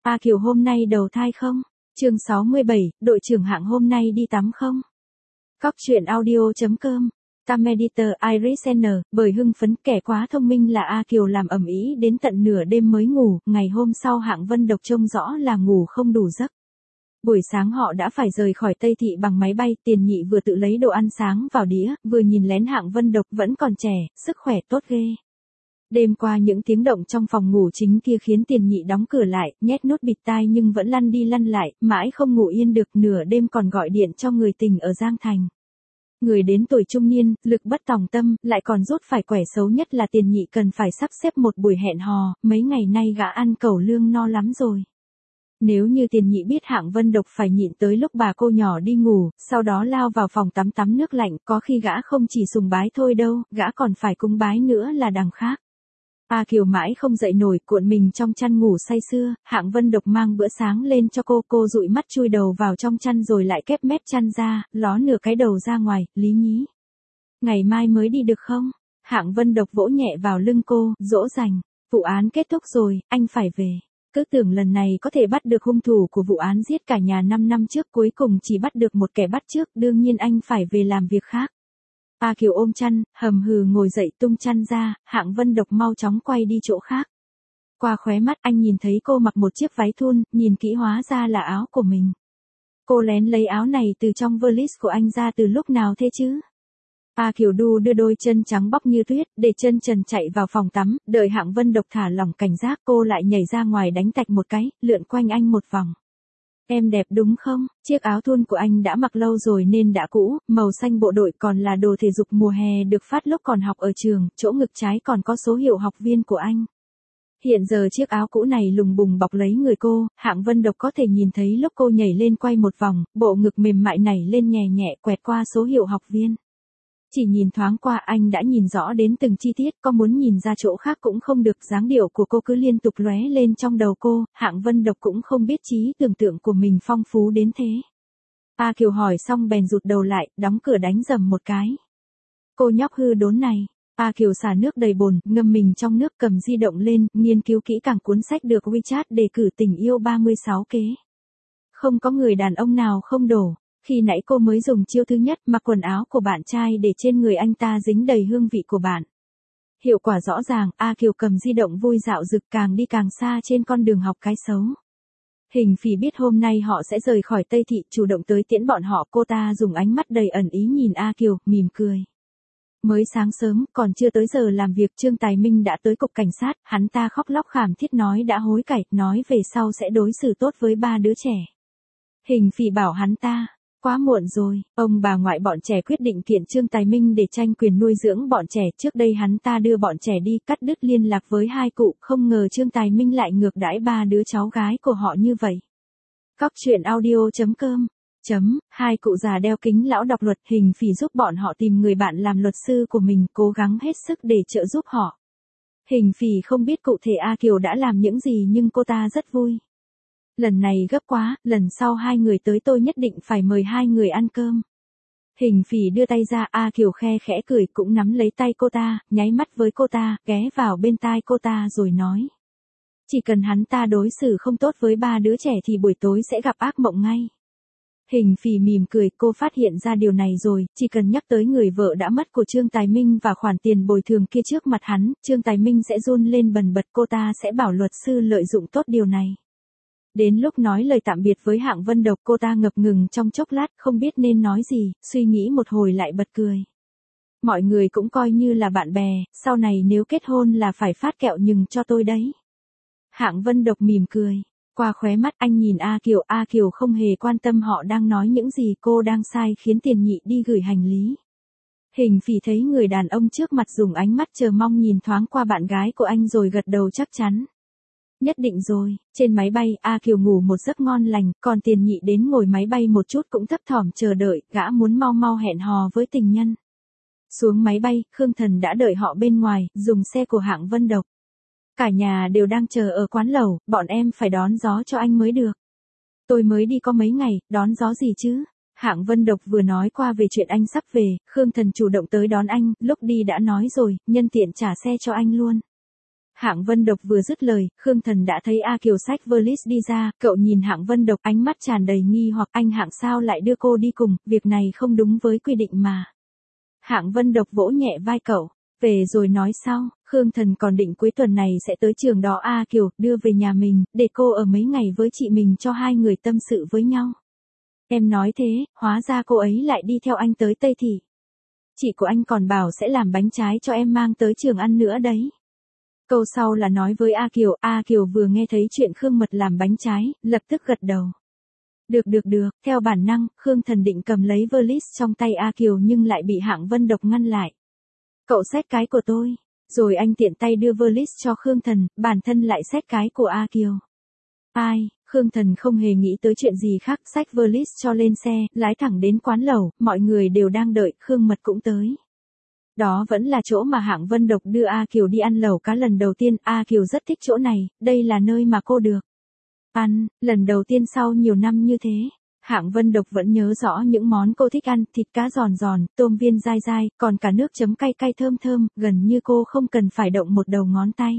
A Kiều hôm nay đầu thai không? Chương 67, đội trưởng Hạng hôm nay đi tắm không? Cóc truyện audio.com. Tam Editor Iris N, bởi hưng phấn kẻ quá thông minh là A Kiều làm ầm ĩ đến tận nửa đêm mới ngủ, ngày hôm sau Hạng Vân Độc trông rõ là ngủ không đủ giấc. Buổi sáng họ đã phải rời khỏi Tây Thị bằng máy bay, Tiền Nhị vừa tự lấy đồ ăn sáng vào đĩa, vừa nhìn lén Hạng Vân Độc vẫn còn trẻ, sức khỏe tốt ghê. Đêm qua những tiếng động trong phòng ngủ chính kia khiến Tiền Nhị đóng cửa lại, nhét nút bịt tai nhưng vẫn lăn đi lăn lại, mãi không ngủ yên được, nửa đêm còn gọi điện cho người tình ở Giang Thành. Người đến tuổi trung niên, lực bất tòng tâm, lại còn rút phải quẻ xấu nhất là Tiền Nhị cần phải sắp xếp một buổi hẹn hò, mấy ngày nay gã ăn cẩu lương no lắm rồi. Nếu như Tiền Nhị biết Hạng Vân Độc phải nhịn tới lúc bà cô nhỏ đi ngủ, sau đó lao vào phòng tắm tắm nước lạnh, có khi gã không chỉ sùng bái thôi đâu, gã còn phải cúng bái nữa là đằng khác. A Kiều mãi không dậy nổi, cuộn mình trong chăn ngủ say sưa, Hạng Vân Độc mang bữa sáng lên cho cô dụi mắt chui đầu vào trong chăn rồi lại kép mép chăn ra, ló nửa cái đầu ra ngoài, lý nhí. Ngày mai mới đi được không? Hạng Vân Độc vỗ nhẹ vào lưng cô, dỗ dành. Vụ án kết thúc rồi, anh phải về. Cứ tưởng lần này có thể bắt được hung thủ của vụ án giết cả nhà 5 năm trước, cuối cùng chỉ bắt được một kẻ bắt trước, đương nhiên anh phải về làm việc khác. A Kiều ôm chăn, hầm hừ ngồi dậy tung chăn ra, Hạng Vân Độc mau chóng quay đi chỗ khác. Qua khóe mắt anh nhìn thấy cô mặc một chiếc váy thun, nhìn kỹ hóa ra là áo của mình. Cô lén lấy áo này từ trong valiz của anh ra từ lúc nào thế chứ? A Kiều đu đưa đôi chân trắng bóc như tuyết, để chân trần chạy vào phòng tắm, đợi Hạng Vân Độc thả lỏng cảnh giác cô lại nhảy ra ngoài đánh tạch một cái, lượn quanh anh một vòng. Em đẹp đúng không? Chiếc áo thun của anh đã mặc lâu rồi nên đã cũ, màu xanh bộ đội còn là đồ thể dục mùa hè được phát lúc còn học ở trường, chỗ ngực trái còn có số hiệu học viên của anh. Hiện giờ chiếc áo cũ này lùng bùng bọc lấy người cô, Hạng Vân Độc có thể nhìn thấy lúc cô nhảy lên quay một vòng, bộ ngực mềm mại nảy lên nhẹ nhẹ quẹt qua số hiệu học viên. Chỉ nhìn thoáng qua anh đã nhìn rõ đến từng chi tiết, có muốn nhìn ra chỗ khác cũng không được, dáng điệu của cô cứ liên tục lóe lên trong đầu cô, Hạng Vân Độc cũng không biết trí tưởng tượng của mình phong phú đến thế. A Kiều hỏi xong bèn rụt đầu lại, đóng cửa đánh rầm một cái. Cô nhóc hư đốn này. A Kiều xả nước đầy bồn, ngâm mình trong nước cầm di động lên, nghiên cứu kỹ càng cuốn sách được WeChat đề cử tình yêu 36 kế. Không có người đàn ông nào không đổ. Khi nãy cô mới dùng chiêu thứ nhất, mặc quần áo của bạn trai để trên người anh ta dính đầy hương vị của bạn. Hiệu quả rõ ràng, A Kiều cầm di động vui dạo rực càng đi càng xa trên con đường học cái xấu. Hình Phỉ biết hôm nay họ sẽ rời khỏi Tây Thị, chủ động tới tiễn bọn họ, cô ta dùng ánh mắt đầy ẩn ý nhìn A Kiều, mỉm cười. Mới sáng sớm, còn chưa tới giờ làm việc, Trương Tài Minh đã tới cục cảnh sát, hắn ta khóc lóc khảm thiết nói đã hối cải, nói về sau sẽ đối xử tốt với 3 đứa trẻ. Hình Phỉ bảo hắn ta. Quá muộn rồi, ông bà ngoại bọn trẻ quyết định kiện Trương Tài Minh để tranh quyền nuôi dưỡng bọn trẻ, trước đây hắn ta đưa bọn trẻ đi, cắt đứt liên lạc với hai cụ, không ngờ Trương Tài Minh lại ngược đãi 3 đứa cháu gái của họ như vậy. Cóc truyện audio.com. Hai cụ già đeo kính lão đọc luật, Hình Phỉ giúp bọn họ tìm người bạn làm luật sư của mình, cố gắng hết sức để trợ giúp họ. Hình Phỉ không biết cụ thể A Kiều đã làm những gì nhưng cô ta rất vui. Lần này gấp quá, lần sau hai người tới tôi nhất định phải mời hai người ăn cơm. Hình Phỉ đưa tay ra, A Kiều khe khẽ cười cũng nắm lấy tay cô ta, nháy mắt với cô ta, ghé vào bên tai cô ta rồi nói. Chỉ cần hắn ta đối xử không tốt với 3 đứa trẻ thì buổi tối sẽ gặp ác mộng ngay. Hình Phỉ mỉm cười, cô phát hiện ra điều này rồi, chỉ cần nhắc tới người vợ đã mất của Trương Tài Minh và khoản tiền bồi thường kia trước mặt hắn, Trương Tài Minh sẽ run lên bần bật, cô ta sẽ bảo luật sư lợi dụng tốt điều này. Đến lúc nói lời tạm biệt với Hạng Vân Độc, cô ta ngập ngừng trong chốc lát, không biết nên nói gì, suy nghĩ một hồi lại bật cười. Mọi người cũng coi như là bạn bè, sau này nếu kết hôn là phải phát kẹo nhừng cho tôi đấy. Hạng Vân Độc mỉm cười. Qua khóe mắt anh nhìn A Kiều không hề quan tâm họ đang nói những gì, cô đang sai khiến Tiền Nhị đi gửi hành lý. Hình Phỉ thấy người đàn ông trước mặt dùng ánh mắt chờ mong nhìn thoáng qua bạn gái của anh rồi gật đầu chắc chắn. Nhất định rồi, trên máy bay, A Kiều ngủ một giấc ngon lành, còn Tiền Nhị đến ngồi máy bay một chút cũng thấp thỏm chờ đợi, gã muốn mau mau hẹn hò với tình nhân. Xuống máy bay, Khương Thần đã đợi họ bên ngoài, dùng xe của Hạng Vân Độc. Cả nhà đều đang chờ ở quán lẩu, bọn em phải đón gió cho anh mới được. Tôi mới đi có mấy ngày, đón gió gì chứ? Hạng Vân Độc vừa nói qua về chuyện anh sắp về, Khương Thần chủ động tới đón anh, lúc đi đã nói rồi, nhân tiện trả xe cho anh luôn. Hạng Vân Độc vừa dứt lời, Khương Thần đã thấy A Kiều xách valise đi ra, cậu nhìn Hạng Vân Độc ánh mắt tràn đầy nghi hoặc anh Hạng sao lại đưa cô đi cùng, việc này không đúng với quy định mà. Hạng Vân Độc vỗ nhẹ vai cậu, về rồi nói sau, Khương Thần còn định cuối tuần này sẽ tới trường đó A Kiều, đưa về nhà mình, để cô ở mấy ngày với chị mình cho hai người tâm sự với nhau. Em nói thế, hóa ra cô ấy lại đi theo anh tới Tây Thị. Chị của anh còn bảo sẽ làm bánh trái cho em mang tới trường ăn nữa đấy. Câu sau là nói với A Kiều vừa nghe thấy chuyện Khương Mật làm bánh trái, lập tức gật đầu. Được, theo bản năng, Khương Thần định cầm lấy valise trong tay A Kiều nhưng lại bị Hạng Vân Độc ngăn lại. Cậu xách cái của tôi, rồi anh tiện tay đưa valise cho Khương Thần, bản thân lại xách cái của A Kiều. Ai, Khương Thần không hề nghĩ tới chuyện gì khác, xách valise cho lên xe, lái thẳng đến quán lẩu, mọi người đều đang đợi, Khương Mật cũng tới. Đó vẫn là chỗ mà Hạng Vân Độc đưa A Kiều đi ăn lẩu cá lần đầu tiên, A Kiều rất thích chỗ này, đây là nơi mà cô được ăn, lần đầu tiên sau nhiều năm như thế. Hạng Vân Độc vẫn nhớ rõ những món cô thích ăn, thịt cá giòn giòn, tôm viên dai dai, còn cả nước chấm cay cay thơm thơm, gần như cô không cần phải động một đầu ngón tay.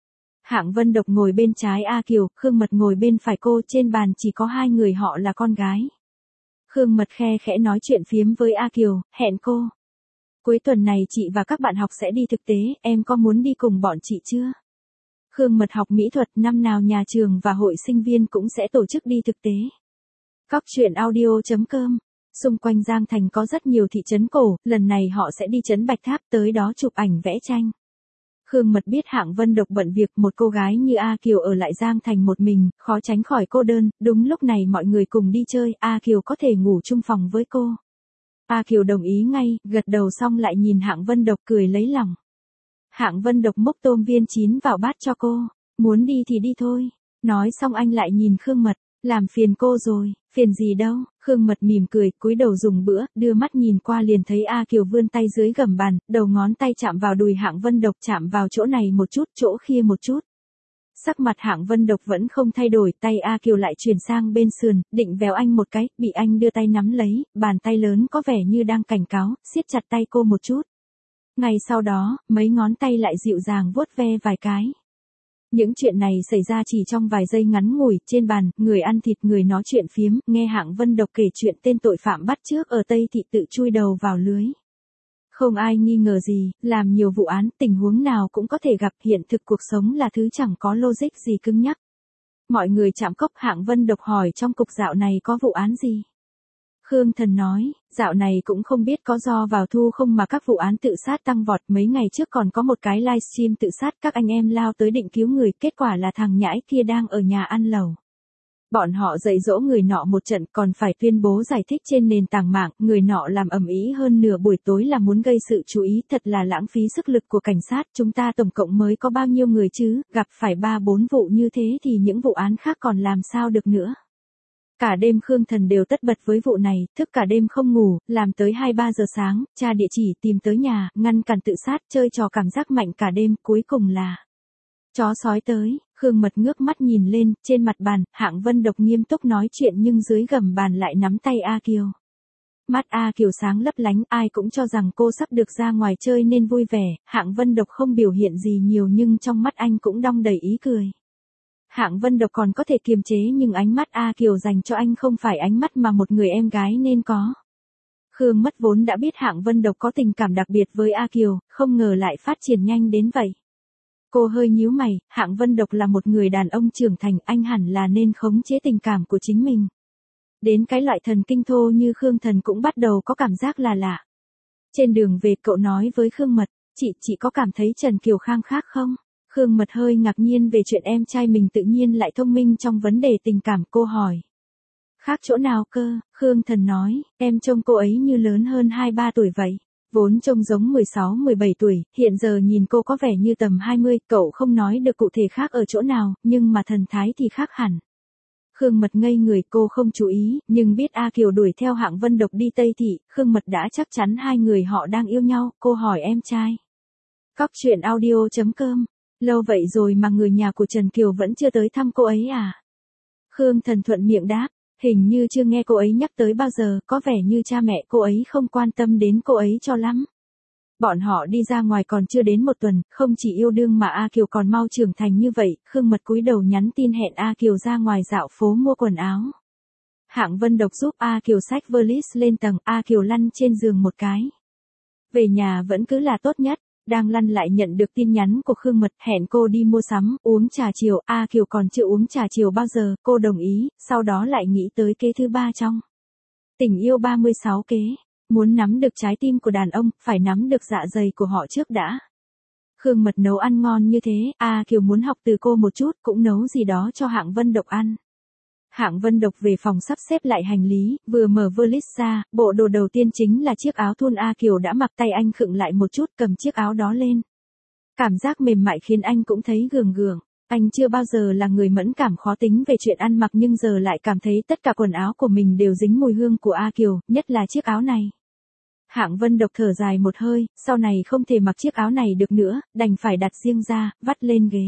Hạng Vân Độc ngồi bên trái A Kiều, Khương Mật ngồi bên phải cô, trên bàn chỉ có hai người họ là con gái. Khương Mật khe khẽ nói chuyện phiếm với A Kiều, hẹn cô. Cuối tuần này chị và các bạn học sẽ đi thực tế, em có muốn đi cùng bọn chị chưa? Khương Mật học mỹ thuật, năm nào nhà trường và hội sinh viên cũng sẽ tổ chức đi thực tế. Cóc truyện audio.com. Xung quanh Giang Thành có rất nhiều thị trấn cổ, lần này họ sẽ đi trấn Bạch Tháp tới đó chụp ảnh vẽ tranh. Khương Mật biết Hạng Vân Độc bận việc, một cô gái như A Kiều ở lại Giang Thành một mình, khó tránh khỏi cô đơn, đúng lúc này mọi người cùng đi chơi, A Kiều có thể ngủ chung phòng với cô. A Kiều đồng ý ngay, gật đầu xong lại nhìn Hạng Vân Độc cười lấy lòng. Hạng Vân Độc múc tôm viên chín vào bát cho cô, muốn đi thì đi thôi. Nói xong anh lại nhìn Khương Mật, làm phiền cô rồi, phiền gì đâu. Khương Mật mỉm cười, cúi đầu dùng bữa, đưa mắt nhìn qua liền thấy A Kiều vươn tay dưới gầm bàn, đầu ngón tay chạm vào đùi Hạng Vân Độc, chạm vào chỗ này một chút, chỗ kia một chút. Sắc mặt Hạng Vân Độc vẫn không thay đổi, tay A Kiều lại chuyển sang bên sườn, định véo anh một cái, bị anh đưa tay nắm lấy, bàn tay lớn có vẻ như đang cảnh cáo, siết chặt tay cô một chút. Ngay sau đó, mấy ngón tay lại dịu dàng vuốt ve vài cái. Những chuyện này xảy ra chỉ trong vài giây ngắn ngủi, trên bàn, người ăn thịt người nói chuyện phiếm, nghe Hạng Vân Độc kể chuyện tên tội phạm bắt chước ở Tây Thị tự chui đầu vào lưới. Không ai nghi ngờ gì, làm nhiều vụ án, tình huống nào cũng có thể gặp, hiện thực cuộc sống là thứ chẳng có logic gì cứng nhắc. Mọi người chạm cốc, Hạng Vân Độc hỏi trong cục dạo này có vụ án gì? Khương Thần nói, dạo này cũng không biết có do vào thu không mà các vụ án tự sát tăng vọt, mấy ngày trước còn có một cái livestream tự sát, các anh em lao tới định cứu người, kết quả là thằng nhãi kia đang ở nhà ăn lẩu. Bọn họ dạy dỗ người nọ một trận còn phải tuyên bố giải thích trên nền tảng mạng, người nọ làm ầm ĩ hơn nửa buổi tối là muốn gây sự chú ý, thật là lãng phí sức lực của cảnh sát, chúng ta tổng cộng mới có bao nhiêu người chứ, gặp phải 3-4 vụ như thế thì những vụ án khác còn làm sao được nữa. Cả đêm Khương Thần đều tất bật với vụ này, thức cả đêm không ngủ, làm tới 2-3 giờ sáng, tra địa chỉ, tìm tới nhà, ngăn cản tự sát, chơi trò cảm giác mạnh cả đêm, cuối cùng là chó sói tới. Khương Mật ngước mắt nhìn lên, trên mặt bàn, Hạng Vân Độc nghiêm túc nói chuyện nhưng dưới gầm bàn lại nắm tay A Kiều. Mắt A Kiều sáng lấp lánh, ai cũng cho rằng cô sắp được ra ngoài chơi nên vui vẻ, Hạng Vân Độc không biểu hiện gì nhiều nhưng trong mắt anh cũng đong đầy ý cười. Hạng Vân Độc còn có thể kiềm chế nhưng ánh mắt A Kiều dành cho anh không phải ánh mắt mà một người em gái nên có. Khương Mật vốn đã biết Hạng Vân Độc có tình cảm đặc biệt với A Kiều, không ngờ lại phát triển nhanh đến vậy. Cô hơi nhíu mày, Hạng Vân Độc là một người đàn ông trưởng thành, anh hẳn là nên khống chế tình cảm của chính mình. Đến cái loại thần kinh thô như Khương Thần cũng bắt đầu có cảm giác là lạ. Trên đường về cậu nói với Khương Mật, chị có cảm thấy Trần Kiều Khang khác không? Khương Mật hơi ngạc nhiên về chuyện em trai mình tự nhiên lại thông minh trong vấn đề tình cảm, cô hỏi. Khác chỗ nào cơ? Khương Thần nói, em trông cô ấy như lớn hơn 2-3 tuổi vậy. Vốn trông giống 16-17 tuổi, hiện giờ nhìn cô có vẻ như tầm 20, cậu không nói được cụ thể khác ở chỗ nào, nhưng mà thần thái thì khác hẳn. Khương Mật ngây người, cô không chú ý, nhưng biết A Kiều đuổi theo Hạng Vân Độc đi Tây Thị, Khương Mật đã chắc chắn hai người họ đang yêu nhau, cô hỏi em trai. Cóc truyện audio.com. Lâu vậy rồi mà người nhà của Trần Kiều vẫn chưa tới thăm cô ấy à? Khương Thần thuận miệng đáp, hình như chưa nghe cô ấy nhắc tới bao giờ, có vẻ như cha mẹ cô ấy không quan tâm đến cô ấy cho lắm. Bọn họ đi ra ngoài còn chưa đến một tuần, không chỉ yêu đương mà A Kiều còn mau trưởng thành như vậy, Khương Mật cúi đầu nhắn tin hẹn A Kiều ra ngoài dạo phố mua quần áo. Hạng Vân Độc giúp A Kiều xách valiz lên tầng, A Kiều lăn trên giường một cái. Về nhà vẫn cứ là tốt nhất, đang lăn lại nhận được tin nhắn của Khương Mật hẹn cô đi mua sắm, uống trà chiều, A Kiều còn chưa uống trà chiều bao giờ, cô đồng ý, sau đó lại nghĩ tới kế thứ 3 trong tình yêu 36 kế. Muốn nắm được trái tim của đàn ông, phải nắm được dạ dày của họ trước đã. Khương Mật nấu ăn ngon như thế, A Kiều muốn học từ cô một chút, cũng nấu gì đó cho Hạng Vân Độc ăn. Hạng Vân Độc về phòng sắp xếp lại hành lý, vừa mở valiz ra, bộ đồ đầu tiên chính là chiếc áo thun A Kiều đã mặc, tay anh khựng lại một chút cầm chiếc áo đó lên. Cảm giác mềm mại khiến anh cũng thấy gường gường. Anh chưa bao giờ là người mẫn cảm khó tính về chuyện ăn mặc nhưng giờ lại cảm thấy tất cả quần áo của mình đều dính mùi hương của A Kiều, nhất là chiếc áo này. Hạng Vân Độc thở dài một hơi, sau này không thể mặc chiếc áo này được nữa, đành phải đặt riêng ra, vắt lên ghế.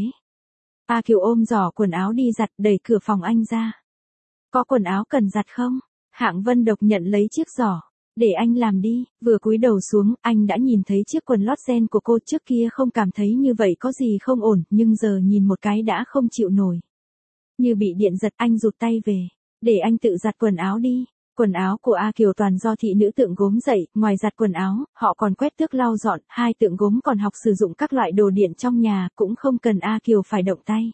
A Kiều ôm giỏ quần áo đi giặt, đẩy cửa phòng anh ra. Có quần áo cần giặt không? Hạng Vân Độc nhận lấy chiếc giỏ. Để anh làm đi, vừa cúi đầu xuống, anh đã nhìn thấy chiếc quần lót ren của cô, trước kia không cảm thấy như vậy có gì không ổn, nhưng giờ nhìn một cái đã không chịu nổi. Như bị điện giật, anh rụt tay về. Để anh tự giặt quần áo đi. Quần áo của A Kiều toàn do thị nữ tượng gốm dậy, ngoài giặt quần áo, họ còn quét tước lau dọn, hai tượng gốm còn học sử dụng các loại đồ điện trong nhà, cũng không cần A Kiều phải động tay.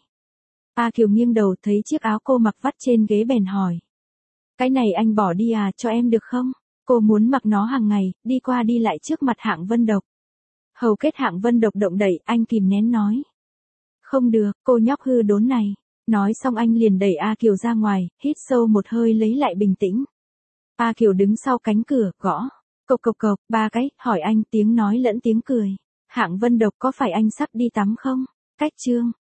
A Kiều nghiêng đầu thấy chiếc áo cô mặc vắt trên ghế bèn hỏi. Cái này anh bỏ đi à, cho em được không? Cô muốn mặc nó hàng ngày, đi qua đi lại trước mặt Hạng Vân Độc. Hầu kết Hạng Vân Độc động đẩy, anh kìm nén nói. Không được, cô nhóc hư đốn này. Nói xong anh liền đẩy A Kiều ra ngoài, hít sâu một hơi lấy lại bình tĩnh. A Kiều đứng sau cánh cửa, gõ. Cộc cộc cộc, 3 cái, hỏi anh, tiếng nói lẫn tiếng cười. Hạng Vân Độc, có phải anh sắp đi tắm không? Cách chương.